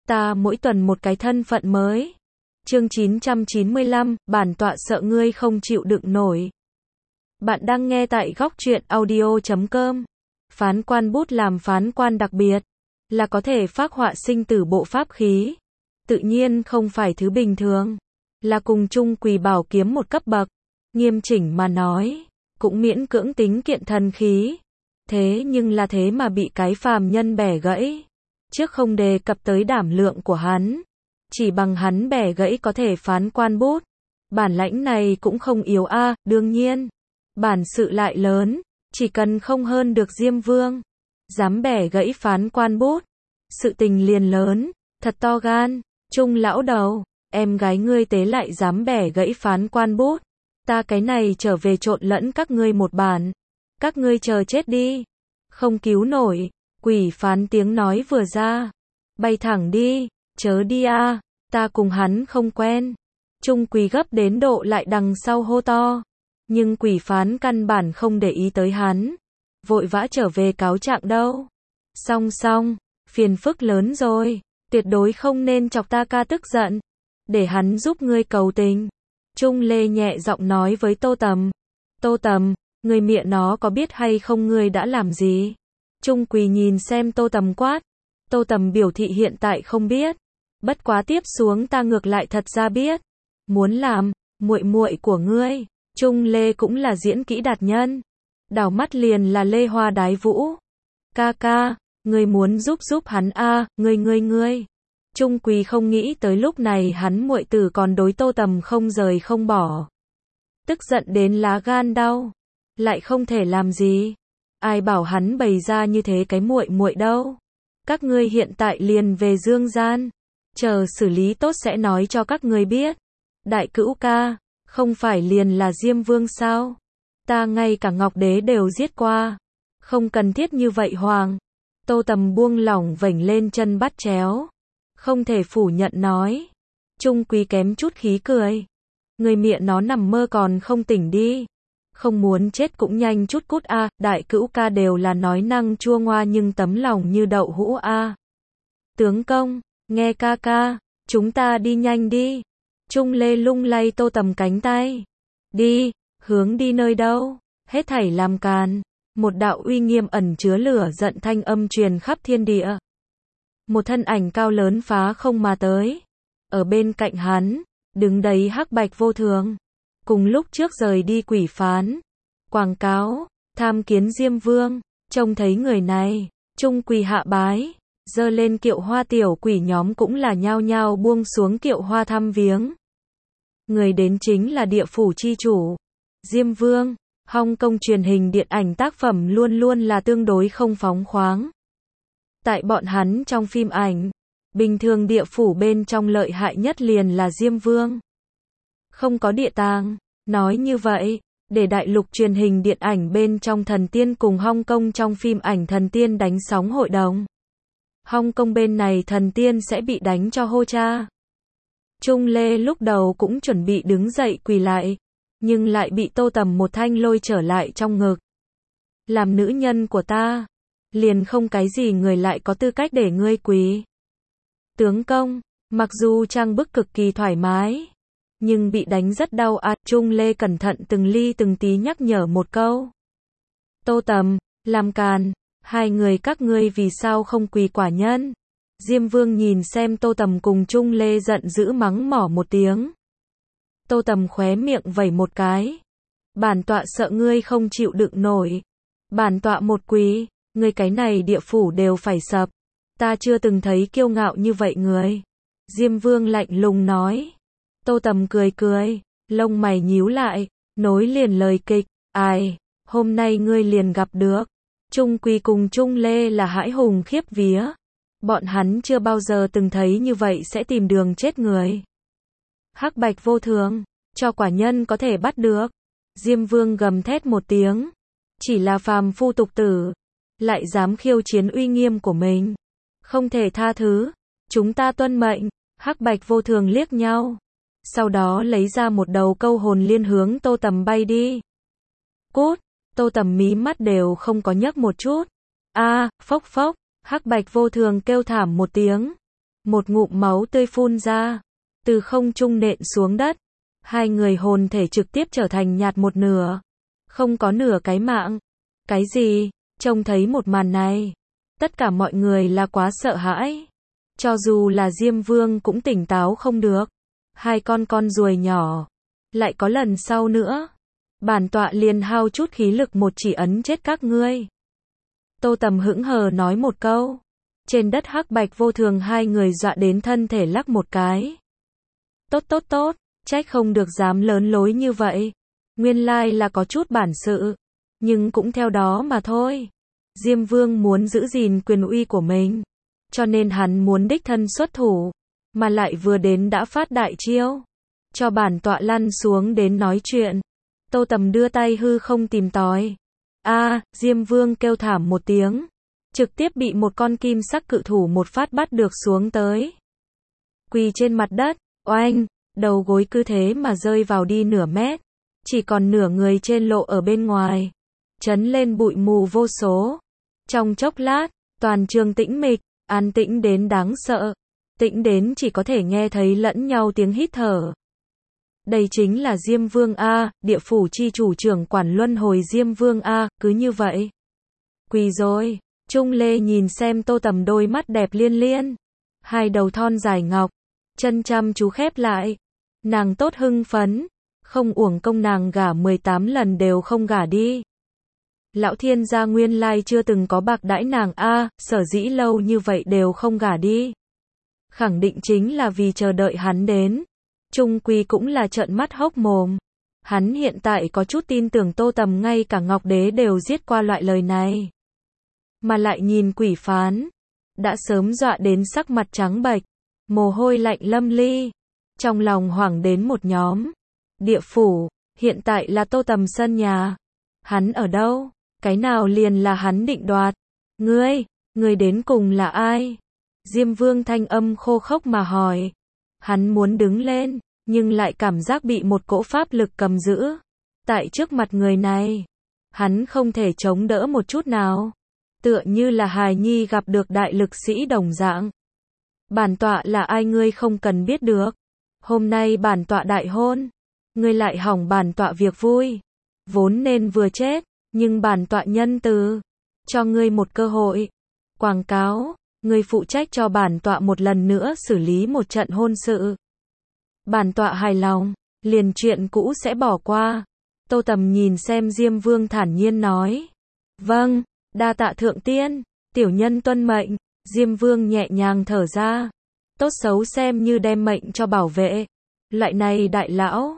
ta mỗi tuần một cái thân phận mới. Chương 995, bản tọa sợ ngươi không chịu đựng nổi. Bạn đang nghe tại góc truyện audio.com. Phán quan bút làm phán quan đặc biệt, là có thể phác họa sinh tử bộ pháp khí. Tự nhiên không phải thứ bình thường, là cùng chung Quỳ Bảo kiếm một cấp bậc. Nghiêm chỉnh mà nói, cũng miễn cưỡng tính kiện thần khí. Thế nhưng là thế mà bị cái phàm nhân bẻ gãy. Trước không đề cập tới đảm lượng của hắn, chỉ bằng hắn bẻ gãy có thể phán quan bút. Bản lãnh này cũng không yếu a, đương nhiên. Bản sự lại lớn, chỉ cần không hơn được Diêm Vương. Dám bẻ gãy phán quan bút. Sự tình liền lớn, thật to gan. Trung lão đầu, em gái ngươi tế lại dám bẻ gãy phán quan bút. Ta cái này trở về trộn lẫn các ngươi một bản. Các ngươi chờ chết đi. Không cứu nổi. Quỷ phán tiếng nói vừa ra. Bay thẳng đi, chớ đi a, ta cùng hắn không quen. Trung Quỳ gấp đến độ lại đằng sau hô to. Nhưng quỷ phán căn bản không để ý tới hắn. Vội vã trở về cáo trạng đâu. Xong, phiền phức lớn rồi. Tuyệt đối không nên chọc ta ca tức giận. Để hắn giúp ngươi cầu tình. Trung Lê nhẹ giọng nói với Tô Tầm. Tô Tầm, người mẹ nó có biết hay không ngươi đã làm gì? Trung Quỳ nhìn xem Tô Tầm quát. Tô Tầm biểu thị hiện tại không biết. Bất quá tiếp xuống ta ngược lại thật ra biết. Muốn làm, muội muội của ngươi. Trung Lê cũng là diễn kỹ đạt nhân. Đảo mắt liền là Lê Hoa đái vũ. Ca ca, ngươi muốn giúp hắn a, ngươi. Trung Quỳ không nghĩ tới lúc này hắn muội tử còn đối Tô Tầm không rời không bỏ. Tức giận đến lá gan đau. Lại không thể làm gì. Ai bảo hắn bày ra như thế cái muội muội đâu. Các ngươi hiện tại liền về dương gian. Chờ xử lý tốt sẽ nói cho các ngươi biết. Đại cữu ca, không phải liền là Diêm Vương sao? Ta ngay cả Ngọc Đế đều giết qua. Không cần thiết như vậy Hoàng. Tô Tầm buông lỏng vểnh lên chân bắt chéo. Không thể phủ nhận nói. Trung Quý kém chút khí cười. Người mẹ nó nằm mơ còn không tỉnh đi. Không muốn chết cũng nhanh chút cút a, đại cữu ca đều là nói năng chua ngoa nhưng tấm lòng như đậu hũ a. Tướng công, nghe ca ca, chúng ta đi nhanh đi. Trung Lê lung lay Tô Tầm cánh tay. Đi, hướng đi nơi đâu? Hết thảy làm càn. Một đạo uy nghiêm ẩn chứa lửa giận thanh âm truyền khắp thiên địa. Một thân ảnh cao lớn phá không mà tới. Ở bên cạnh hắn, đứng đấy Hắc Bạch Vô Thường. Cùng lúc trước rời đi quỷ phán. Quảng cáo, tham kiến Diêm Vương. Trông thấy người này, Trung Quỳ hạ bái. Giơ lên kiệu hoa, tiểu quỷ nhóm cũng là nhao nhao buông xuống kiệu hoa thăm viếng. Người đến chính là địa phủ chi chủ. Diêm Vương. Hong Kong truyền hình điện ảnh tác phẩm luôn luôn là tương đối không phóng khoáng. Tại bọn hắn trong phim ảnh, bình thường địa phủ bên trong lợi hại nhất liền là Diêm Vương. Không có địa tàng. Nói như vậy, để đại lục truyền hình điện ảnh bên trong thần tiên cùng Hong Kong trong phim ảnh thần tiên đánh sóng hội đồng. Hong Kong bên này thần tiên sẽ bị đánh cho hô cha. Trung Lê lúc đầu cũng chuẩn bị đứng dậy quỳ lại, nhưng lại bị Tô Tầm một thanh lôi trở lại trong ngực. Làm nữ nhân của ta, liền không cái gì người lại có tư cách để ngươi quỳ. Tướng công, mặc dù trang bức cực kỳ thoải mái, nhưng bị đánh rất đau à. Trung Lê cẩn thận từng ly từng tí nhắc nhở một câu. Tô Tầm, làm càn, hai người các ngươi vì sao không quỳ quả nhân? Diêm Vương nhìn xem Tô Tầm cùng Trung Lê giận dữ mắng mỏ một tiếng. Tô Tầm khóe miệng vẩy một cái. Bản tọa sợ ngươi không chịu đựng nổi. Bản tọa một quỳ, ngươi cái này địa phủ đều phải sập. Ta chưa từng thấy kiêu ngạo như vậy người. Diêm Vương lạnh lùng nói. Tô Tầm cười, lông mày nhíu lại, nối liền lời kịch. Ai, hôm nay ngươi liền gặp được. Trung Quỳ cùng Trung Lê là hãi hùng khiếp vía. Bọn hắn chưa bao giờ từng thấy như vậy sẽ tìm đường chết người. Hắc Bạch Vô Thường, cho quả nhân có thể bắt được. Diêm Vương gầm thét một tiếng. Chỉ là phàm phu tục tử, lại dám khiêu chiến uy nghiêm của mình. Không thể tha thứ. Chúng ta tuân mệnh. Hắc Bạch Vô Thường liếc nhau. Sau đó lấy ra một đầu câu hồn liên hướng Tô Tầm bay đi. Cút. Tô Tầm mí mắt đều không có nhấc một chút. A, phốc phốc. Hắc Bạch Vô Thường kêu thảm một tiếng. Một ngụm máu tươi phun ra, từ không trung nện xuống đất. Hai người hồn thể trực tiếp trở thành nhạt một nửa. Không có nửa cái mạng. Cái gì? Trông thấy một màn này, tất cả mọi người là quá sợ hãi. Cho dù là Diêm Vương cũng tỉnh táo không được. Hai con ruồi nhỏ. Lại có lần sau nữa. Bản tọa liền hao chút khí lực một chỉ ấn chết các ngươi. Tô Tầm hững hờ nói một câu. Trên đất hắc bạch vô thường hai người dọa đến thân thể lắc một cái. Tốt, trách không được dám lớn lối như vậy. Nguyên lai là có chút bản sự. Nhưng cũng theo đó mà thôi. Diêm Vương muốn giữ gìn quyền uy của mình. Cho nên hắn muốn đích thân xuất thủ. Mà lại vừa đến đã phát đại chiêu. Cho bản tọa lăn xuống đến nói chuyện. Tô Tầm đưa tay hư không tìm tòi. Diêm Vương kêu thảm một tiếng. Trực tiếp bị một con kim sắc cự thủ một phát bắt được xuống tới. Quỳ trên mặt đất, oanh, đầu gối cứ thế mà rơi vào đi nửa mét. Chỉ còn nửa người trên lộ ở bên ngoài. Chấn lên bụi mù vô số. Trong chốc lát, toàn trường tĩnh mịch, an tĩnh đến đáng sợ. Tĩnh đến chỉ có thể nghe thấy lẫn nhau tiếng hít thở. Đây chính là Diêm Vương A, địa phủ chi chủ trưởng quản luân hồi Diêm Vương A, cứ như vậy. Quỳ rồi. Trung Lê nhìn xem Tô Tầm đôi mắt đẹp liên liên. Hai đầu thon dài ngọc. Chân chăm chú khép lại. Nàng tốt hưng phấn. Không uổng công nàng gả 18 lần đều không gả đi. Lão thiên gia nguyên lai chưa từng có bạc đãi nàng sở dĩ lâu như vậy đều không gả đi. Khẳng định chính là vì chờ đợi hắn đến. Trung Quy cũng là trợn mắt hốc mồm. Hắn hiện tại có chút tin tưởng Tô Tầm ngay cả Ngọc Đế đều giết qua loại lời này. Mà lại nhìn quỷ phán. Đã sớm dọa đến sắc mặt trắng bệch. Mồ hôi lạnh lâm ly. Trong lòng hoảng đến một nhóm. Địa phủ, hiện tại là Tô Tầm sân nhà. Hắn ở đâu? Cái nào liền là hắn định đoạt. Ngươi đến cùng là ai? Diêm Vương thanh âm khô khốc mà hỏi. Hắn muốn đứng lên, nhưng lại cảm giác bị một cỗ pháp lực cầm giữ. Tại trước mặt người này, hắn không thể chống đỡ một chút nào. Tựa như là hài nhi gặp được đại lực sĩ đồng dạng. Bản tọa là ai ngươi không cần biết được. Hôm nay bản tọa đại hôn. Ngươi lại hỏng bản tọa việc vui. Vốn nên vừa chết, nhưng bản tọa nhân từ. Cho ngươi một cơ hội. Quảng cáo. Ngươi phụ trách cho bản tọa một lần nữa xử lý một trận hôn sự. Bản tọa hài lòng, liền chuyện cũ sẽ bỏ qua. Tô Tầm nhìn xem Diêm Vương thản nhiên nói. Vâng, đa tạ thượng tiên, tiểu nhân tuân mệnh. Diêm Vương nhẹ nhàng thở ra. Tốt xấu xem như đem mệnh cho bảo vệ. Loại này đại lão,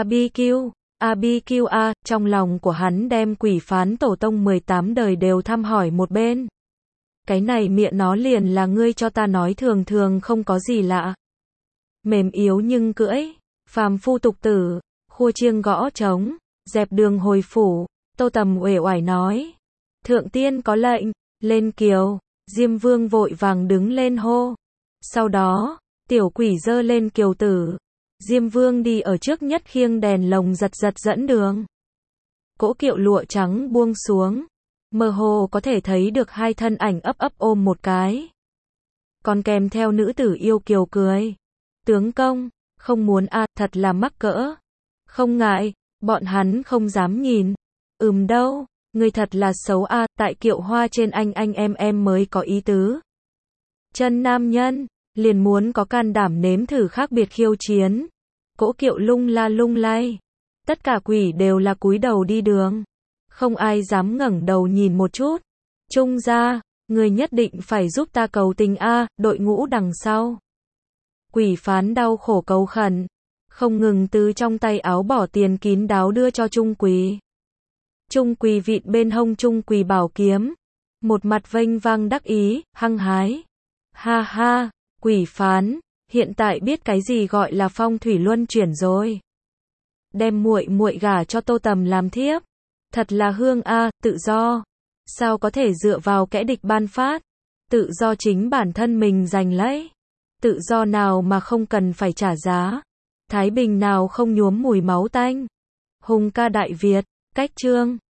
ABQ trong lòng của hắn đem quỷ phán tổ tông 18 đời đều thăm hỏi một bên. Cái này miệng nó liền là ngươi cho ta nói thường thường không có gì lạ. Mềm yếu nhưng cưỡi, phàm phu tục tử, khua chiêng gõ trống, dẹp đường hồi phủ. Tô Tầm uể oải nói. Thượng tiên có lệnh, lên kiều. Diêm Vương vội vàng đứng lên hô. Sau đó, tiểu quỷ giơ lên kiều tử. Diêm Vương đi ở trước nhất khiêng đèn lồng giật dẫn đường. Cỗ kiệu lụa trắng buông xuống. Mơ hồ có thể thấy được hai thân ảnh ấp ôm một cái. Còn kèm theo nữ tử yêu kiều cười. Tướng công, không muốn thật là mắc cỡ. Không ngại, bọn hắn không dám nhìn. Đâu, người thật là xấu tại kiệu hoa trên anh em mới có ý tứ. Chân nam nhân, liền muốn có can đảm nếm thử khác biệt khiêu chiến. Cỗ kiệu lung la lung lay. Tất cả quỷ đều là cúi đầu đi đường. Không ai dám ngẩng đầu nhìn một chút. Trung gia, người nhất định phải giúp ta cầu tình đội ngũ đằng sau. Quỷ phán đau khổ cầu khẩn. Không ngừng từ trong tay áo bỏ tiền kín đáo đưa cho Trung Quỳ. Trung Quỳ vịn bên hông Trung Quỳ bảo kiếm. Một mặt vênh vang đắc ý, hăng hái. Ha ha, quỷ phán, hiện tại biết cái gì gọi là phong thủy luân chuyển rồi. Đem muội gả cho Tô Tầm làm thiếp. Thật là hương tự do. Sao có thể dựa vào kẻ địch ban phát? Tự do chính bản thân mình giành lấy. Tự do nào mà không cần phải trả giá? Thái bình nào không nhuốm mùi máu tanh? Hùng ca Đại Việt, cách chương